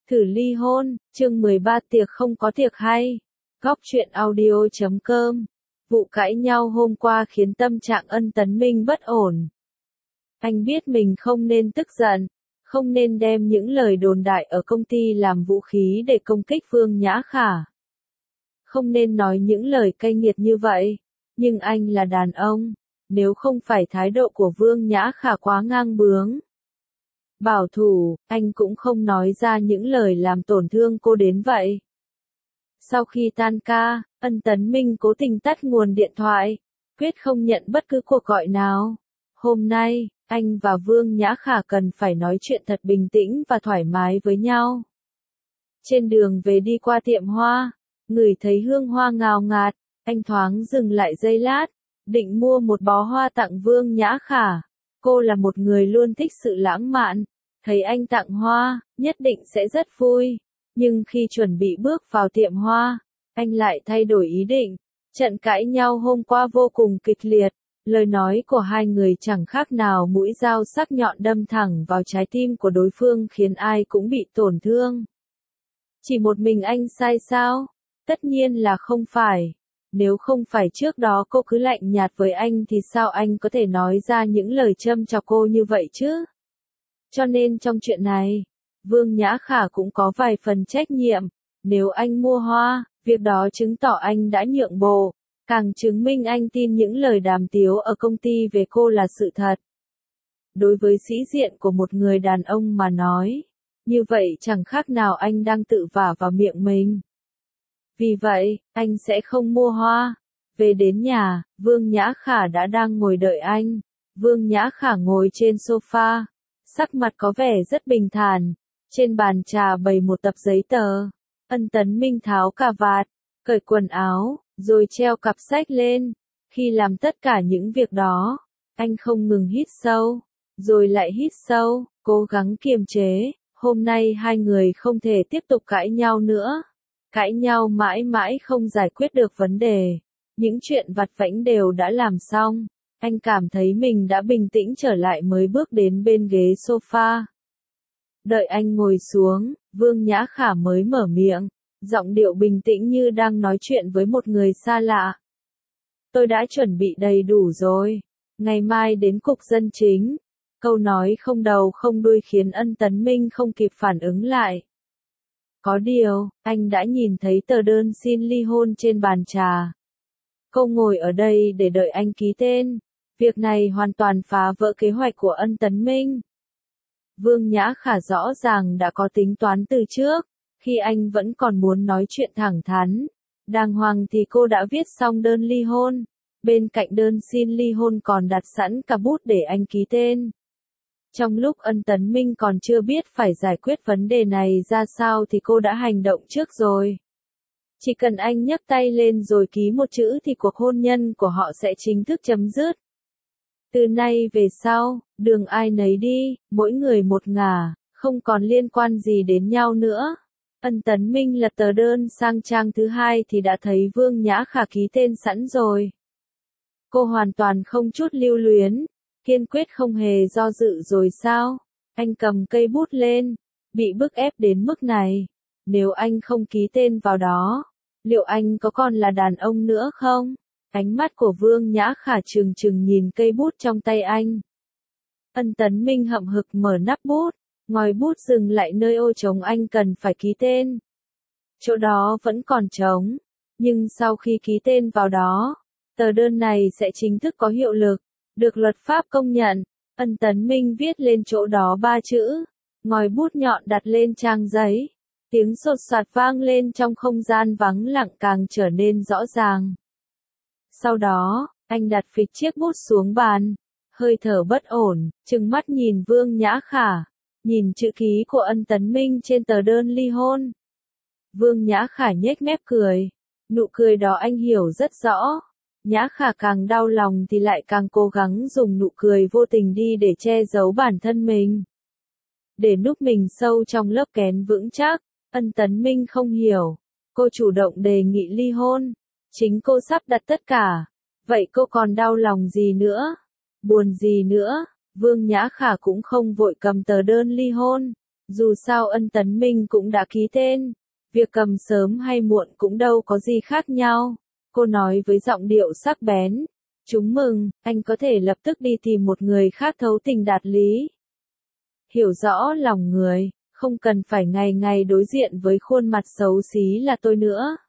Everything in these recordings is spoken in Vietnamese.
Thử ly hôn, chương 13 tiệc không có tiệc hay. Góc truyện audio.com. Vụ cãi nhau hôm qua khiến tâm trạng Ân Tấn Minh bất ổn. Anh biết mình không nên tức giận, không nên đem những lời đồn đại ở công ty làm vũ khí để công kích Vương Nhã Khả. Không nên nói những lời cay nghiệt như vậy, nhưng anh là đàn ông, nếu không phải thái độ của Vương Nhã Khả quá ngang bướng, bảo thủ, anh cũng không nói ra những lời làm tổn thương cô đến vậy. Sau khi tan ca, Ân Tấn Minh cố tình tắt nguồn điện thoại, quyết không nhận bất cứ cuộc gọi nào. Hôm nay, anh và Vương Nhã Khả cần phải nói chuyện thật bình tĩnh và thoải mái với nhau. Trên đường về đi qua tiệm hoa, ngửi thấy hương hoa ngào ngạt, anh thoáng dừng lại giây lát, định mua một bó hoa tặng Vương Nhã Khả. Cô là một người luôn thích sự lãng mạn, thấy anh tặng hoa, nhất định sẽ rất vui. Nhưng khi chuẩn bị bước vào tiệm hoa, anh lại thay đổi ý định. Trận cãi nhau hôm qua vô cùng kịch liệt, lời nói của hai người chẳng khác nào mũi dao sắc nhọn đâm thẳng vào trái tim của đối phương khiến ai cũng bị tổn thương. Chỉ một mình anh sai sao? Tất nhiên là không phải. Nếu không phải trước đó cô cứ lạnh nhạt với anh thì sao anh có thể nói ra những lời châm chọc cô như vậy chứ? Cho nên trong chuyện này, Vương Nhã Khả cũng có vài phần trách nhiệm. Nếu anh mua hoa, việc đó chứng tỏ anh đã nhượng bộ, càng chứng minh anh tin những lời đàm tiếu ở công ty về cô là sự thật. Đối với sĩ diện của một người đàn ông mà nói, như vậy chẳng khác nào anh đang tự vả vào miệng mình. Vì vậy, anh sẽ không mua hoa. Về đến nhà, Vương Nhã Khả đã đang ngồi đợi anh. Vương Nhã Khả ngồi trên sofa, sắc mặt có vẻ rất bình thản. Trên bàn trà bày một tập giấy tờ. Ân Tấn Minh tháo cà vạt, cởi quần áo, rồi treo cặp sách lên. Khi làm tất cả những việc đó, anh không ngừng hít sâu, rồi lại hít sâu, cố gắng kiềm chế. Hôm nay hai người không thể tiếp tục cãi nhau nữa. Cãi nhau mãi mãi không giải quyết được vấn đề. Những chuyện vặt vãnh đều đã làm xong. Anh cảm thấy mình đã bình tĩnh trở lại mới bước đến bên ghế sofa. Đợi anh ngồi xuống, Vương Nhã Khả mới mở miệng, giọng điệu bình tĩnh như đang nói chuyện với một người xa lạ. Tôi đã chuẩn bị đầy đủ rồi. Ngày mai đến cục dân chính. Câu nói không đầu không đuôi khiến Ân Tấn Minh không kịp phản ứng lại. Có điều, anh đã nhìn thấy tờ đơn xin ly hôn trên bàn trà. Cô ngồi ở đây để đợi anh ký tên. Việc này hoàn toàn phá vỡ kế hoạch của Ân Tấn Minh. Vương Nhã Khả rõ ràng đã có tính toán từ trước, khi anh vẫn còn muốn nói chuyện thẳng thắn, đàng hoàng thì cô đã viết xong đơn ly hôn, bên cạnh đơn xin ly hôn còn đặt sẵn cả bút để anh ký tên. Trong lúc Ân Tấn Minh còn chưa biết phải giải quyết vấn đề này ra sao thì cô đã hành động trước rồi. Chỉ cần anh nhấc tay lên rồi ký một chữ thì cuộc hôn nhân của họ sẽ chính thức chấm dứt. Từ nay về sau, đường ai nấy đi, mỗi người một ngả, không còn liên quan gì đến nhau nữa. Ân Tấn Minh lật tờ đơn sang trang thứ hai thì đã thấy Vương Nhã Khả ký tên sẵn rồi. Cô hoàn toàn không chút lưu luyến, kiên quyết không hề do dự rồi sao? Anh cầm cây bút lên, bị bức ép đến mức này. Nếu anh không ký tên vào đó, liệu anh có còn là đàn ông nữa không? Ánh mắt của Vương Nhã Khả trừng trừng nhìn cây bút trong tay anh. Ân Tấn Minh hậm hực mở nắp bút, ngòi bút dừng lại nơi ô trống anh cần phải ký tên. Chỗ đó vẫn còn trống, nhưng sau khi ký tên vào đó, tờ đơn này sẽ chính thức có hiệu lực, được luật pháp công nhận. Ân Tấn Minh viết lên chỗ đó 3 chữ, ngòi bút nhọn đặt lên trang giấy. Tiếng sột soạt vang lên trong không gian vắng lặng càng trở nên rõ ràng. Sau đó, anh đặt phịch chiếc bút xuống bàn, hơi thở bất ổn, trừng mắt nhìn Vương Nhã Khả, nhìn chữ ký của Ân Tấn Minh trên tờ đơn ly hôn. Vương Nhã Khả nhếch mép cười, nụ cười đó anh hiểu rất rõ. Nhã Khả càng đau lòng thì lại càng cố gắng dùng nụ cười vô tình đi để che giấu bản thân mình. Để núp mình sâu trong lớp kén vững chắc, Ân Tấn Minh không hiểu. Cô chủ động đề nghị ly hôn. Chính cô sắp đặt tất cả. Vậy cô còn đau lòng gì nữa? Buồn gì nữa? Vương Nhã Khả cũng không vội cầm tờ đơn ly hôn. Dù sao Ân Tấn Minh cũng đã ký tên, việc cầm sớm hay muộn cũng đâu có gì khác nhau. Cô nói với giọng điệu sắc bén, chúc mừng, anh có thể lập tức đi tìm một người khác thấu tình đạt lý. Hiểu rõ lòng người, không cần phải ngày ngày đối diện với khuôn mặt xấu xí là tôi nữa.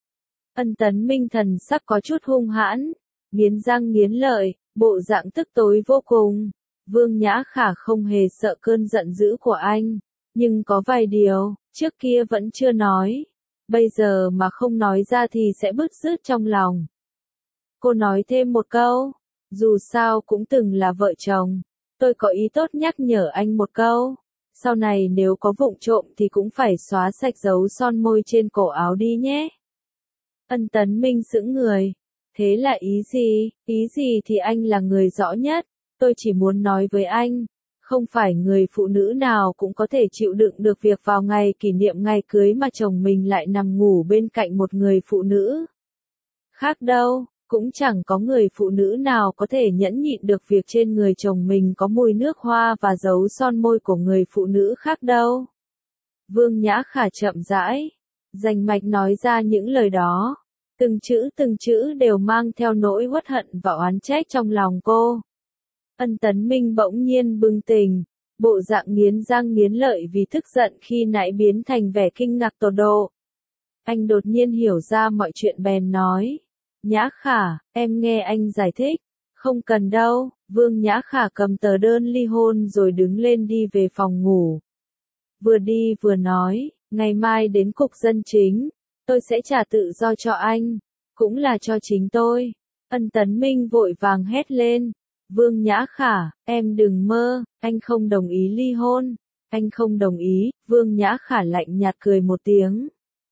Ân Tấn Minh thần sắc có chút hung hãn, nghiến răng nghiến lợi, bộ dạng tức tối vô cùng. Vương Nhã Khả không hề sợ cơn giận dữ của anh, nhưng có vài điều, trước kia vẫn chưa nói. Bây giờ mà không nói ra thì sẽ bứt rứt trong lòng. Cô nói thêm một câu, dù sao cũng từng là vợ chồng, tôi có ý tốt nhắc nhở anh một câu. Sau này nếu có vụng trộm thì cũng phải xóa sạch dấu son môi trên cổ áo đi nhé. Ân Tấn Minh sững người. Thế là ý gì? Ý gì thì anh là người rõ nhất. Tôi chỉ muốn nói với anh, không phải người phụ nữ nào cũng có thể chịu đựng được việc vào ngày kỷ niệm ngày cưới mà chồng mình lại nằm ngủ bên cạnh một người phụ nữ khác đâu. Cũng chẳng có người phụ nữ nào có thể nhẫn nhịn được việc trên người chồng mình có mùi nước hoa và dấu son môi của người phụ nữ khác đâu. Vương Nhã Khả chậm rãi, rành mạch nói ra những lời đó. Từng chữ đều mang theo nỗi uất hận và oán trách trong lòng cô. Ân Tấn Minh bỗng nhiên bừng tỉnh, bộ dạng nghiến răng nghiến lợi vì tức giận khi nãy biến thành vẻ kinh ngạc tột độ. Anh đột nhiên hiểu ra mọi chuyện bèn nói. Nhã Khả, em nghe anh giải thích. Không cần đâu. Vương Nhã Khả cầm tờ đơn ly hôn rồi đứng lên đi về phòng ngủ. Vừa đi vừa nói, ngày mai đến cục dân chính, tôi sẽ trả tự do cho anh, cũng là cho chính tôi. Ân Tấn Minh vội vàng hét lên. Vương Nhã Khả, em đừng mơ, anh không đồng ý ly hôn. Anh không đồng ý. Vương Nhã Khả lạnh nhạt cười một tiếng.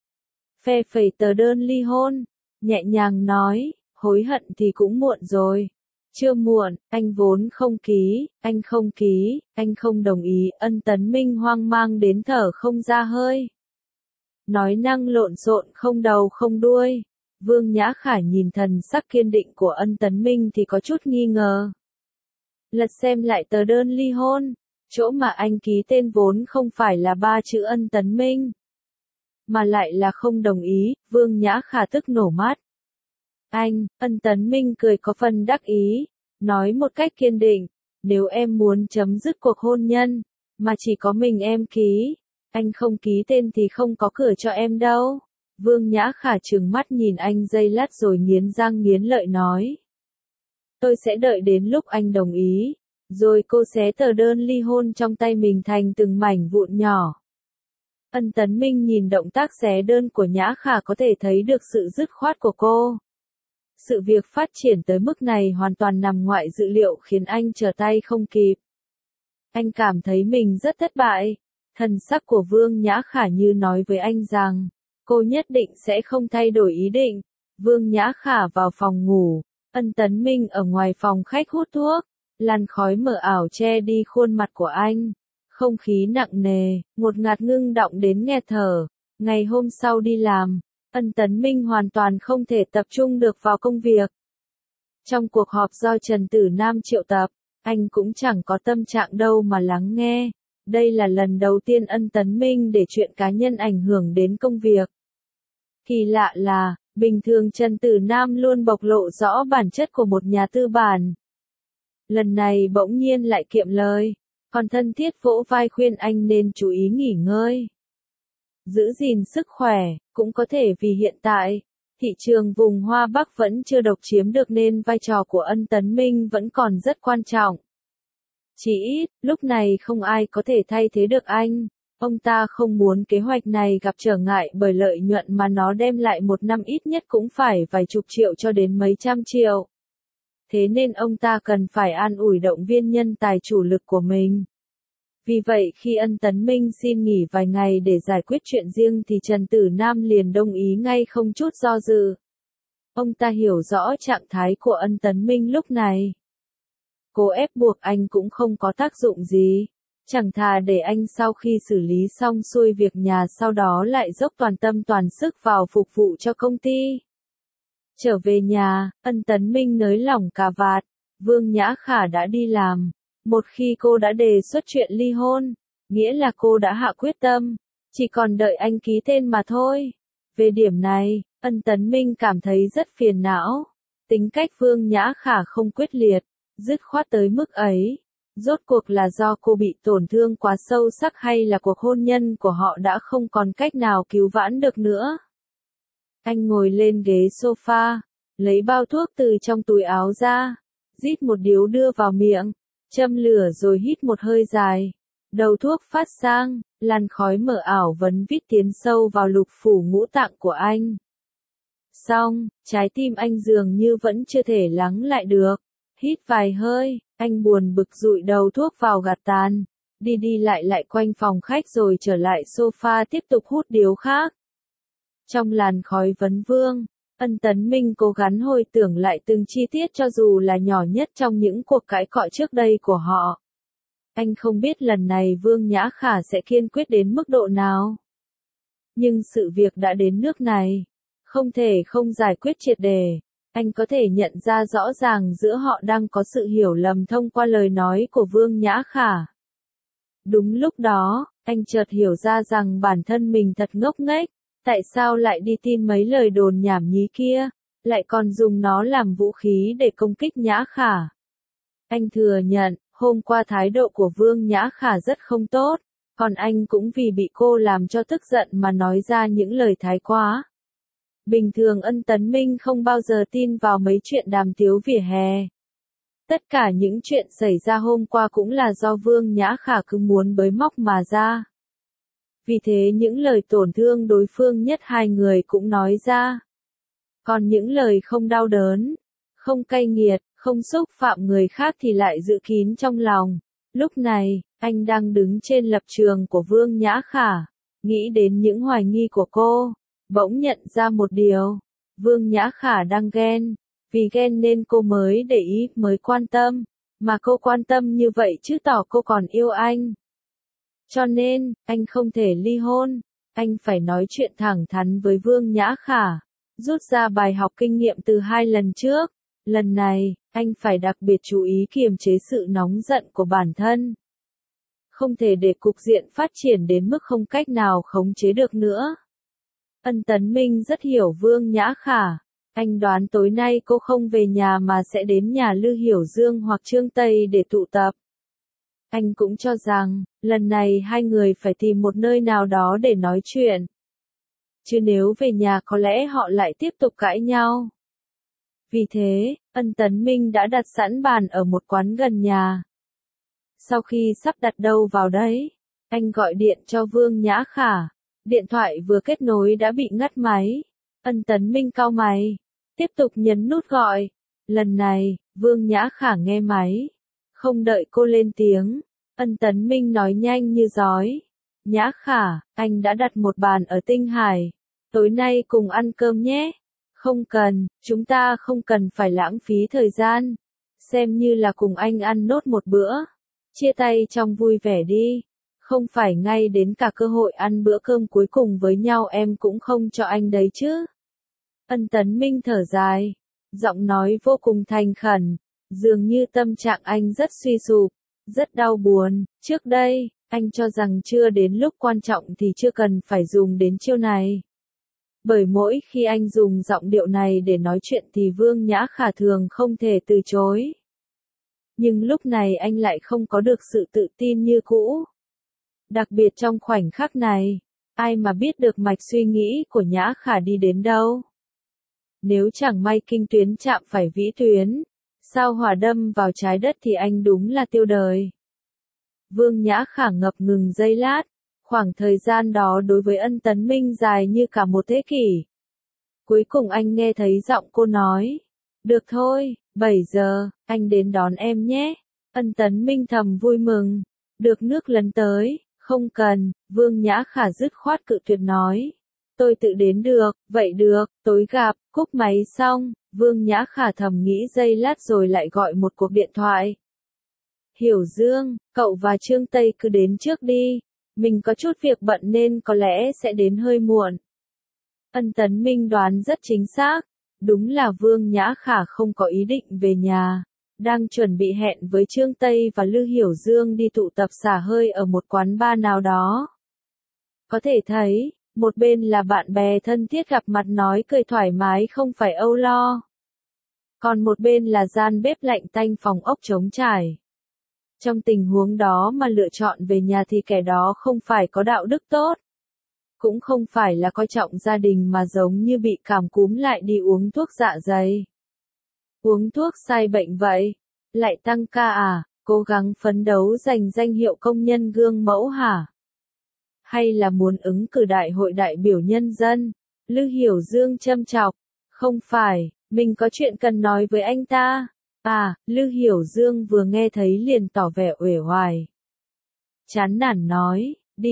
Phe phẩy tờ đơn ly hôn, nhẹ nhàng nói, hối hận thì cũng muộn rồi. Chưa muộn, anh vốn không ký, anh không ký, anh không đồng ý. Ân Tấn Minh hoang mang đến thở không ra hơi. Nói năng lộn xộn không đầu không đuôi. Vương Nhã Khả nhìn thần sắc kiên định của Ân Tấn Minh thì có chút nghi ngờ. Lật xem lại tờ đơn ly hôn, chỗ mà anh ký tên vốn không phải là 3 chữ Ân Tấn Minh, mà lại là không đồng ý. Vương Nhã Khả tức nổ mắt. Anh, Ân Tấn Minh cười có phần đắc ý, nói một cách kiên định, nếu em muốn chấm dứt cuộc hôn nhân, mà chỉ có mình em ký, anh không ký tên thì không có cửa cho em đâu. Vương Nhã Khả trừng mắt nhìn anh giây lát rồi nghiến răng nghiến lợi nói. Tôi sẽ đợi đến lúc anh đồng ý, rồi cô xé tờ đơn ly hôn trong tay mình thành từng mảnh vụn nhỏ. Ân Tấn Minh nhìn động tác xé đơn của Nhã Khả có thể thấy được sự dứt khoát của cô. Sự việc phát triển tới mức này hoàn toàn nằm ngoài dự liệu khiến anh trở tay không kịp. Anh cảm thấy mình rất thất bại. Thần sắc của Vương Nhã Khả như nói với anh rằng, cô nhất định sẽ không thay đổi ý định. Vương Nhã Khả vào phòng ngủ, Ân Tấn Minh ở ngoài phòng khách hút thuốc, làn khói mờ ảo che đi khuôn mặt của anh. Không khí nặng nề, ngột ngạt ngưng đọng đến nghẹt thở. Ngày hôm sau đi làm, Ân Tấn Minh hoàn toàn không thể tập trung được vào công việc. Trong cuộc họp do Trần Tử Nam triệu tập, anh cũng chẳng có tâm trạng đâu mà lắng nghe. Đây là lần đầu tiên Ân Tấn Minh để chuyện cá nhân ảnh hưởng đến công việc. Kỳ lạ là, bình thường Trần Tử Nam luôn bộc lộ rõ bản chất của một nhà tư bản. Lần này bỗng nhiên lại kiệm lời, còn thân thiết vỗ vai khuyên anh nên chú ý nghỉ ngơi, giữ gìn sức khỏe. Cũng có thể vì hiện tại, thị trường vùng Hoa Bắc vẫn chưa độc chiếm được nên vai trò của Ân Tấn Minh vẫn còn rất quan trọng. Chỉ ít, lúc này không ai có thể thay thế được anh. Ông ta không muốn kế hoạch này gặp trở ngại bởi lợi nhuận mà nó đem lại một năm ít nhất cũng phải vài chục triệu cho đến mấy trăm triệu. Thế nên ông ta cần phải an ủi động viên nhân tài chủ lực của mình. Vì vậy khi Ân Tấn Minh xin nghỉ vài ngày để giải quyết chuyện riêng thì Trần Tử Nam liền đồng ý ngay không chút do dự. Ông ta hiểu rõ trạng thái của Ân Tấn Minh lúc này. Cố ép buộc anh cũng không có tác dụng gì. Chẳng thà để anh sau khi xử lý xong xuôi việc nhà sau đó lại dốc toàn tâm toàn sức vào phục vụ cho công ty. Trở về nhà, Ân Tấn Minh nới lỏng cà vạt. Vương Nhã Khả đã đi làm. Một khi cô đã đề xuất chuyện ly hôn, nghĩa là cô đã hạ quyết tâm, chỉ còn đợi anh ký tên mà thôi. Về điểm này, Ân Tấn Minh cảm thấy rất phiền não. Tính cách Vương Nhã Khả không quyết liệt, dứt khoát tới mức ấy. Rốt cuộc là do cô bị tổn thương quá sâu sắc hay là cuộc hôn nhân của họ đã không còn cách nào cứu vãn được nữa. Anh ngồi lên ghế sofa, lấy bao thuốc từ trong túi áo ra, rít một điếu đưa vào miệng, châm lửa rồi hít một hơi dài. Đầu thuốc phát sang, làn khói mờ ảo vấn vít tiến sâu vào lục phủ ngũ tạng của anh. Xong, trái tim anh dường như vẫn chưa thể lắng lại được. Hít vài hơi, anh buồn bực dụi đầu thuốc vào gạt tàn, đi đi lại lại quanh phòng khách rồi trở lại sofa tiếp tục hút điếu khác. Trong làn khói vấn vương, Ân Tấn Minh cố gắng hồi tưởng lại từng chi tiết cho dù là nhỏ nhất trong những cuộc cãi cọ trước đây của họ. Anh không biết lần này Vương Nhã Khả sẽ kiên quyết đến mức độ nào. Nhưng sự việc đã đến nước này, không thể không giải quyết triệt để. Anh có thể nhận ra rõ ràng giữa họ đang có sự hiểu lầm thông qua lời nói của Vương Nhã Khả. Đúng lúc đó, anh chợt hiểu ra rằng bản thân mình thật ngốc nghếch, tại sao lại đi tin mấy lời đồn nhảm nhí kia, lại còn dùng nó làm vũ khí để công kích Nhã Khả. Anh thừa nhận, hôm qua thái độ của Vương Nhã Khả rất không tốt, còn anh cũng vì bị cô làm cho tức giận mà nói ra những lời thái quá. Bình thường Ân Tấn Minh không bao giờ tin vào mấy chuyện đàm tiếu vỉa hè. Tất cả những chuyện xảy ra hôm qua cũng là do Vương Nhã Khả cứ muốn bới móc mà ra. Vì thế những lời tổn thương đối phương nhất hai người cũng nói ra. Còn những lời không đau đớn, không cay nghiệt, không xúc phạm người khác thì lại giữ kín trong lòng. Lúc này, anh đang đứng trên lập trường của Vương Nhã Khả, nghĩ đến những hoài nghi của cô. Bỗng nhận ra một điều, Vương Nhã Khả đang ghen, vì ghen nên cô mới để ý, mới quan tâm, mà cô quan tâm như vậy chứ tỏ cô còn yêu anh. Cho nên, anh không thể ly hôn, anh phải nói chuyện thẳng thắn với Vương Nhã Khả, rút ra bài học kinh nghiệm từ 2 lần trước. Lần này, anh phải đặc biệt chú ý kiềm chế sự nóng giận của bản thân. Không thể để cục diện phát triển đến mức không cách nào khống chế được nữa. Ân Tấn Minh rất hiểu Vương Nhã Khả. Anh đoán tối nay cô không về nhà mà sẽ đến nhà Lư Hiểu Dương hoặc Trương Tây để tụ tập. Anh cũng cho rằng, lần này hai người phải tìm một nơi nào đó để nói chuyện. Chứ nếu về nhà có lẽ họ lại tiếp tục cãi nhau. Vì thế, Ân Tấn Minh đã đặt sẵn bàn ở một quán gần nhà. Sau khi sắp đặt đâu vào đấy, anh gọi điện cho Vương Nhã Khả. Điện thoại vừa kết nối đã bị ngắt máy. Ân Tấn Minh cau mày, tiếp tục nhấn nút gọi. Lần này, Vương Nhã Khả nghe máy. Không đợi cô lên tiếng, Ân Tấn Minh nói nhanh như giói. Nhã Khả, anh đã đặt một bàn ở Tinh Hải. Tối nay cùng ăn cơm nhé. Không cần, chúng ta không cần phải lãng phí thời gian. Xem như là cùng anh ăn nốt một bữa. Chia tay trong vui vẻ đi. Không phải ngay đến cả cơ hội ăn bữa cơm cuối cùng với nhau em cũng không cho anh đấy chứ. Ân Tấn Minh thở dài, giọng nói vô cùng thành khẩn, dường như tâm trạng anh rất suy sụp, rất đau buồn. Trước đây, anh cho rằng chưa đến lúc quan trọng thì chưa cần phải dùng đến chiêu này. Bởi mỗi khi anh dùng giọng điệu này để nói chuyện thì Vương Nhã Khả thường không thể từ chối. Nhưng lúc này anh lại không có được sự tự tin như cũ. Đặc biệt trong khoảnh khắc này, ai mà biết được mạch suy nghĩ của Nhã Khả đi đến đâu. Nếu chẳng may kinh tuyến chạm phải vĩ tuyến, sao hỏa đâm vào trái đất thì anh đúng là tiêu đời. Vương Nhã Khả ngập ngừng giây lát, khoảng thời gian đó đối với Ân Tấn Minh dài như cả một thế kỷ. Cuối cùng anh nghe thấy giọng cô nói, được thôi, 7 giờ, anh đến đón em nhé. Ân Tấn Minh thầm vui mừng, được nước lấn tới. Không cần, Vương Nhã Khả dứt khoát cự tuyệt nói. Tôi tự đến được, vậy được, tối gặp. Cúp máy xong, Vương Nhã Khả thầm nghĩ giây lát rồi lại gọi một cuộc điện thoại. Hiểu Dương, cậu và Trương Tây cứ đến trước đi. Mình có chút việc bận nên có lẽ sẽ đến hơi muộn. Ân Tấn Minh đoán rất chính xác. Đúng là Vương Nhã Khả không có ý định về nhà. đang chuẩn bị hẹn với Trương Tây và Lư Hiểu Dương đi tụ tập xả hơi ở một quán bar nào đó. Có thể thấy, một bên là bạn bè thân thiết gặp mặt nói cười thoải mái không phải âu lo. Còn một bên là gian bếp lạnh tanh phòng ốc trống trải. Trong tình huống đó mà lựa chọn về nhà thì kẻ đó không phải có đạo đức tốt. Cũng không phải là coi trọng gia đình mà giống như bị cảm cúm lại đi uống thuốc dạ dày. Uống thuốc sai bệnh vậy? Lại tăng ca à? Cố gắng phấn đấu giành danh hiệu công nhân gương mẫu hả? Hay là muốn ứng cử đại hội đại biểu nhân dân? Lư Hiểu Dương châm chọc. Không phải, mình có chuyện cần nói với anh ta. À, Lư Hiểu Dương vừa nghe thấy liền tỏ vẻ uể oải. Chán nản nói,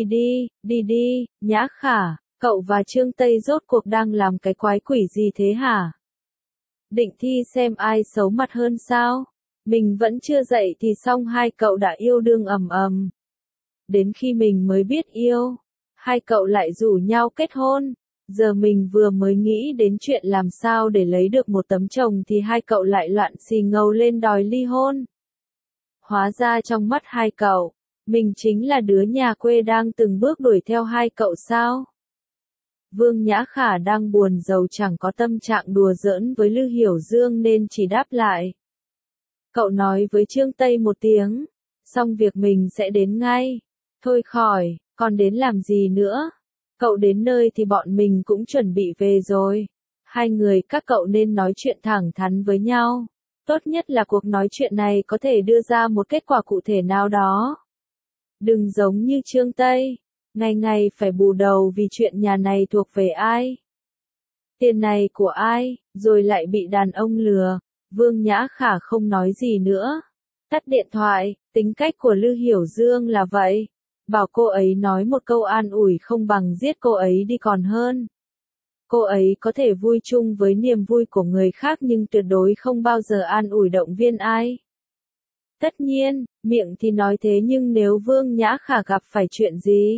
đi đi, Nhã Khả, cậu và Trương Tây rốt cuộc đang làm cái quái quỷ gì thế hả? Định thi xem ai xấu mặt hơn sao? Mình vẫn chưa dậy thì xong hai cậu đã yêu đương ầm ầm. Đến khi mình mới biết yêu, hai cậu lại rủ nhau kết hôn. Giờ mình vừa mới nghĩ đến chuyện làm sao để lấy được một tấm chồng thì hai cậu lại loạn xì ngầu lên đòi ly hôn. Hóa ra trong mắt hai cậu, mình chính là đứa nhà quê đang từng bước đuổi theo hai cậu sao? Vương Nhã Khả đang buồn rầu chẳng có tâm trạng đùa giỡn với Lư Hiểu Dương nên chỉ đáp lại. Cậu nói với Trương Tây một tiếng, xong việc mình sẽ đến ngay. Thôi khỏi, còn đến làm gì nữa? Cậu đến nơi thì bọn mình cũng chuẩn bị về rồi. Hai người các cậu nên nói chuyện thẳng thắn với nhau. Tốt nhất là cuộc nói chuyện này có thể đưa ra một kết quả cụ thể nào đó. Đừng giống như Trương Tây, ngày ngày phải bù đầu vì chuyện nhà này thuộc về ai. Tiền này của ai, rồi lại bị đàn ông lừa. Vương Nhã Khả không nói gì nữa. Tắt điện thoại, tính cách của Lư Hiểu Dương là vậy. Bảo cô ấy nói một câu an ủi không bằng giết cô ấy đi còn hơn. Cô ấy có thể vui chung với niềm vui của người khác nhưng tuyệt đối không bao giờ an ủi động viên ai. Tất nhiên, miệng thì nói thế nhưng nếu Vương Nhã Khả gặp phải chuyện gì,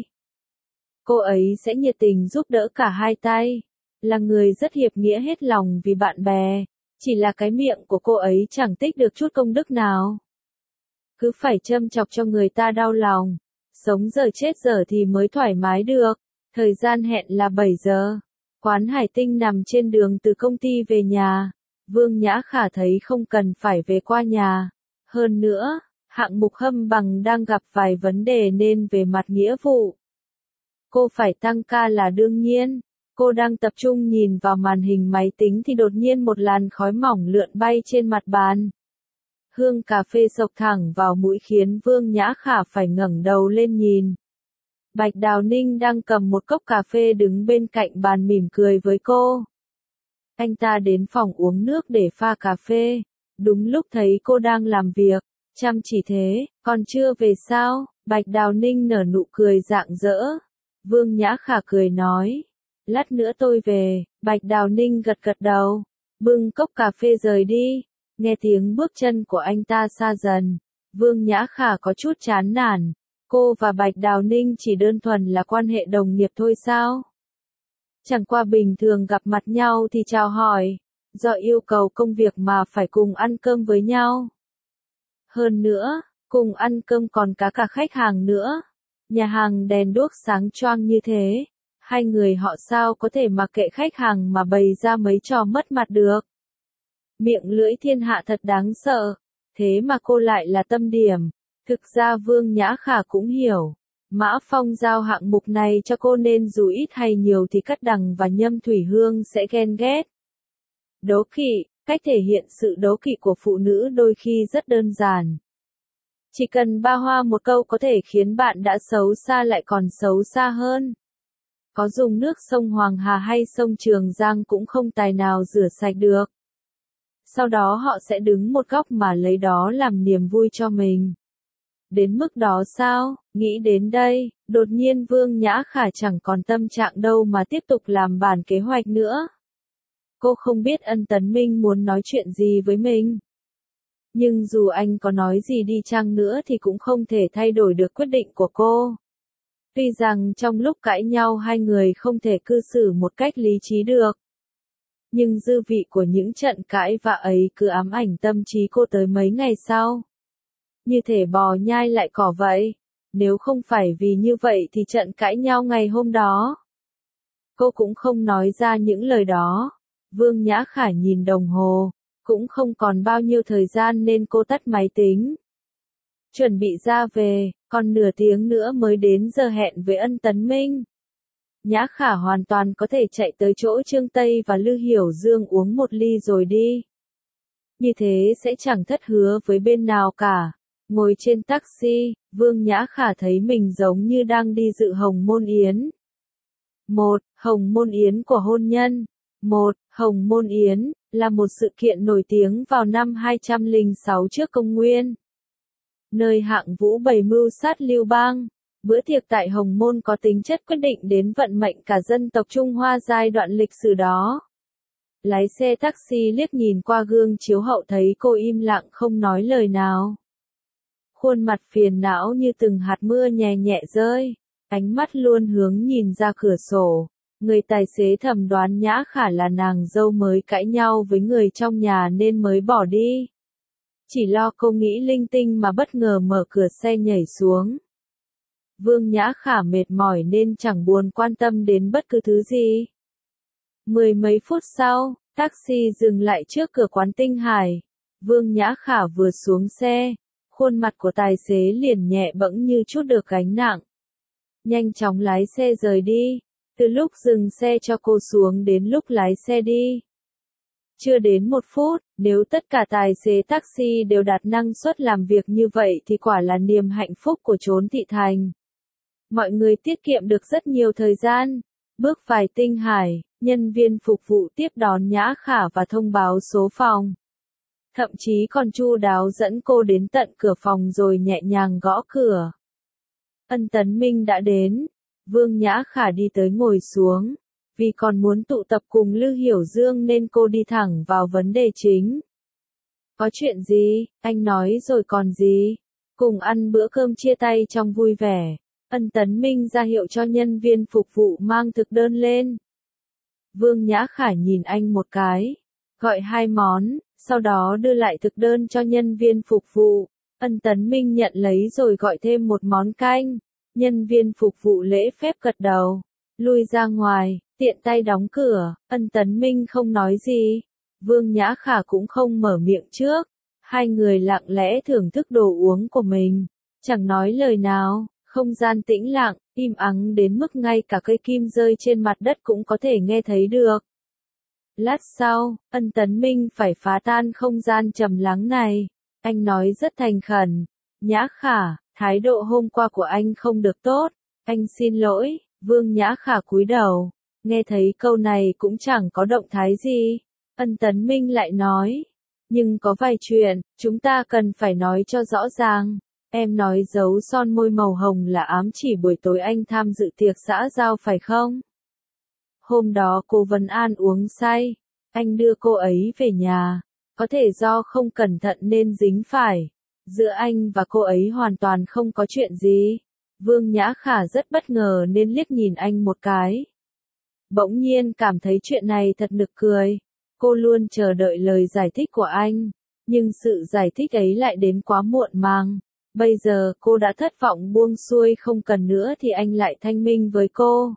cô ấy sẽ nhiệt tình giúp đỡ cả hai tay. Là người rất hiệp nghĩa hết lòng vì bạn bè, chỉ là cái miệng của cô ấy chẳng tích được chút công đức nào. Cứ phải châm chọc cho người ta đau lòng. Sống giờ chết giờ thì mới thoải mái được. Thời gian hẹn là 7 giờ. Quán Hải Tinh nằm trên đường từ công ty về nhà. Vương Nhã Khả thấy không cần phải về qua nhà. Hơn nữa, hạng mục hâm bằng đang gặp vài vấn đề nên về mặt nghĩa vụ. Cô phải tăng ca là đương nhiên. Cô đang tập trung nhìn vào màn hình máy tính thì đột nhiên một làn khói mỏng lượn bay trên mặt bàn. Hương cà phê sộc thẳng vào mũi khiến Vương Nhã Khả phải ngẩng đầu lên nhìn. Bạch Đào Ninh đang cầm một cốc cà phê đứng bên cạnh bàn mỉm cười với cô. Anh ta đến phòng uống nước để pha cà phê. Đúng lúc thấy cô đang làm việc, chăm chỉ thế, còn chưa về sao? Bạch Đào Ninh nở nụ cười rạng rỡ. Vương Nhã Khả cười nói. Lát nữa tôi về. Bạch Đào Ninh gật gật đầu. Bưng cốc cà phê rời đi. Nghe tiếng bước chân của anh ta xa dần, Vương Nhã Khả có chút chán nản. Cô và Bạch Đào Ninh chỉ đơn thuần là quan hệ đồng nghiệp thôi sao? Chẳng qua bình thường gặp mặt nhau thì chào hỏi, do yêu cầu công việc mà phải cùng ăn cơm với nhau. Hơn nữa, cùng ăn cơm còn cả khách hàng nữa. Nhà hàng đèn đuốc sáng choang như thế, hai người họ sao có thể mặc kệ khách hàng mà bày ra mấy trò mất mặt được. Miệng lưỡi thiên hạ thật đáng sợ, thế mà cô lại là tâm điểm. Thực ra Vương Nhã Khả cũng hiểu, Mã Phong giao hạng mục này cho cô nên dù ít hay nhiều thì Cát Đằng và Nhâm Thủy Hương sẽ ghen ghét. Đố kỵ, cách thể hiện sự đố kỵ của phụ nữ đôi khi rất đơn giản. Chỉ cần ba hoa một câu có thể khiến bạn đã xấu xa lại còn xấu xa hơn. Có dùng nước sông Hoàng Hà hay sông Trường Giang cũng không tài nào rửa sạch được. Sau đó họ sẽ đứng một góc mà lấy đó làm niềm vui cho mình. Đến mức đó sao? Nghĩ đến đây, đột nhiên Vương Nhã Khả chẳng còn tâm trạng đâu mà tiếp tục làm bản kế hoạch nữa. Cô không biết Ân Tấn Minh muốn nói chuyện gì với mình. Nhưng dù anh có nói gì đi chăng nữa thì cũng không thể thay đổi được quyết định của cô. Tuy rằng trong lúc cãi nhau hai người không thể cư xử một cách lý trí được. Nhưng dư vị của những trận cãi vã ấy cứ ám ảnh tâm trí cô tới mấy ngày sau. Như thể bò nhai lại cỏ vậy. Nếu không phải vì như vậy thì trận cãi nhau ngày hôm đó. Cô cũng không nói ra những lời đó. Vương Nhã Khả nhìn đồng hồ. Cũng không còn bao nhiêu thời gian nên cô tắt máy tính. Chuẩn bị ra về, còn nửa tiếng nữa mới đến giờ hẹn với Ân Tấn Minh. Nhã Khả hoàn toàn có thể chạy tới chỗ Trương Tây và Lư Hiểu Dương uống một ly rồi đi. Như thế sẽ chẳng thất hứa với bên nào cả. Ngồi trên taxi, Vương Nhã Khả thấy mình giống như đang đi dự hồng môn yến. Hồng môn yến của hôn nhân. Hồng môn yến là một sự kiện nổi tiếng vào năm 206 trước công nguyên. Nơi Hạng Vũ bày mưu sát Lưu Bang. Bữa tiệc tại Hồng Môn có tính chất quyết định đến vận mệnh cả dân tộc Trung Hoa giai đoạn lịch sử đó. Lái xe taxi liếc nhìn qua gương chiếu hậu thấy cô im lặng không nói lời nào. Khuôn mặt phiền não như từng hạt mưa nhẹ nhẹ rơi, ánh mắt luôn hướng nhìn ra cửa sổ. Người tài xế thầm đoán Nhã Khả là nàng dâu mới cãi nhau với người trong nhà nên mới bỏ đi. Chỉ lo cô nghĩ linh tinh mà bất ngờ mở cửa xe nhảy xuống. Vương Nhã Khả mệt mỏi nên chẳng buồn quan tâm đến bất cứ thứ gì. Mười mấy phút sau, taxi dừng lại trước cửa quán Tinh Hải. Vương Nhã Khả vừa xuống xe, khuôn mặt của tài xế liền nhẹ bẫng như chút được gánh nặng. Nhanh chóng lái xe rời đi, từ lúc dừng xe cho cô xuống đến lúc lái xe đi. Chưa đến 1 phút, nếu tất cả tài xế taxi đều đạt năng suất làm việc như vậy thì quả là niềm hạnh phúc của chốn thị thành. Mọi người tiết kiệm được rất nhiều thời gian. Bước vào Tinh Hải, nhân viên phục vụ tiếp đón Nhã Khả và thông báo số phòng. Thậm chí còn chu đáo dẫn cô đến tận cửa phòng rồi nhẹ nhàng gõ cửa. Ân Tấn Minh đã đến. Vương Nhã Khả đi tới ngồi xuống. Vì còn muốn tụ tập cùng Lư Hiểu Dương nên cô đi thẳng vào vấn đề chính. Có chuyện gì, anh nói rồi còn gì. Cùng ăn bữa cơm chia tay trong vui vẻ. Ân Tấn Minh ra hiệu cho nhân viên phục vụ mang thực đơn lên. Vương Nhã Khả nhìn anh một cái. Gọi 2 món, sau đó đưa lại thực đơn cho nhân viên phục vụ. Ân Tấn Minh nhận lấy rồi gọi thêm 1 món canh. Nhân viên phục vụ lễ phép gật đầu. Lui ra ngoài, tiện tay đóng cửa. Ân Tấn Minh không nói gì. Vương Nhã Khả cũng không mở miệng trước. Hai người lặng lẽ thưởng thức đồ uống của mình. Chẳng nói lời nào. Không gian tĩnh lặng, im ắng đến mức ngay cả cây kim rơi trên mặt đất cũng có thể nghe thấy được. Lát sau, Ân Tấn Minh phải phá tan không gian trầm lắng này. Anh nói rất thành khẩn. Nhã Khả, thái độ hôm qua của anh không được tốt. Anh xin lỗi. Vương Nhã Khả cúi đầu. Nghe thấy câu này cũng chẳng có động thái gì. Ân Tấn Minh lại nói. Nhưng có vài chuyện, chúng ta cần phải nói cho rõ ràng. Em nói dấu son môi màu hồng là ám chỉ buổi tối anh tham dự tiệc xã giao phải không? Hôm đó cô Vân An uống say. Anh đưa cô ấy về nhà. Có thể do không cẩn thận nên dính phải. Giữa anh và cô ấy hoàn toàn không có chuyện gì. Vương Nhã Khả rất bất ngờ nên liếc nhìn anh một cái. Bỗng nhiên cảm thấy chuyện này thật nực cười. Cô luôn chờ đợi lời giải thích của anh. Nhưng sự giải thích ấy lại đến quá muộn màng. Bây giờ cô đã thất vọng buông xuôi không cần nữa thì anh lại thanh minh với cô.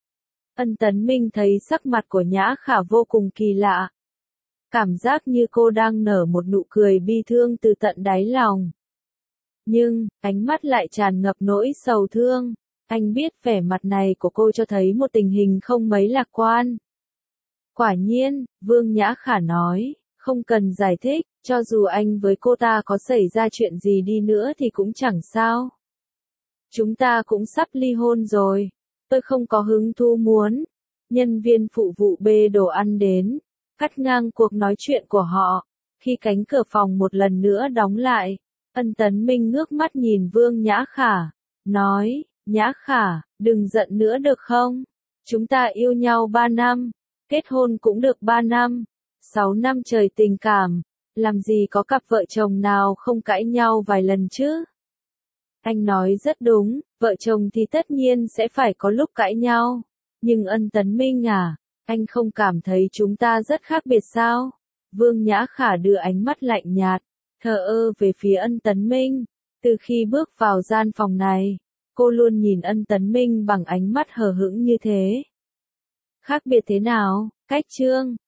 Ân Tấn Minh thấy sắc mặt của Nhã Khả vô cùng kỳ lạ. Cảm giác như cô đang nở một nụ cười bi thương từ tận đáy lòng. Nhưng, ánh mắt lại tràn ngập nỗi sầu thương. Anh biết vẻ mặt này của cô cho thấy một tình hình không mấy lạc quan. Quả nhiên, Vương Nhã Khả nói, không cần giải thích, cho dù anh với cô ta có xảy ra chuyện gì đi nữa thì cũng chẳng sao. Chúng ta cũng sắp ly hôn rồi. Tôi không có hứng thú muốn. Nhân viên phụ vụ bê đồ ăn đến, cắt ngang cuộc nói chuyện của họ. Khi cánh cửa phòng một lần nữa đóng lại, Ân Tấn Minh ngước mắt nhìn Vương Nhã Khả, nói, Nhã Khả, đừng giận nữa được không? Chúng ta yêu nhau 3 năm, kết hôn cũng được 3 năm, 6 năm trời tình cảm, làm gì có cặp vợ chồng nào không cãi nhau vài lần chứ? Anh nói rất đúng, vợ chồng thì tất nhiên sẽ phải có lúc cãi nhau. Nhưng Ân Tấn Minh à, Anh không cảm thấy chúng ta rất khác biệt sao? Vương Nhã Khả đưa ánh mắt lạnh nhạt, thờ ơ về phía Ân Tấn Minh. Từ khi bước vào gian phòng này, cô luôn nhìn Ân Tấn Minh bằng ánh mắt hờ hững như thế. Khác biệt thế nào? Cách Trương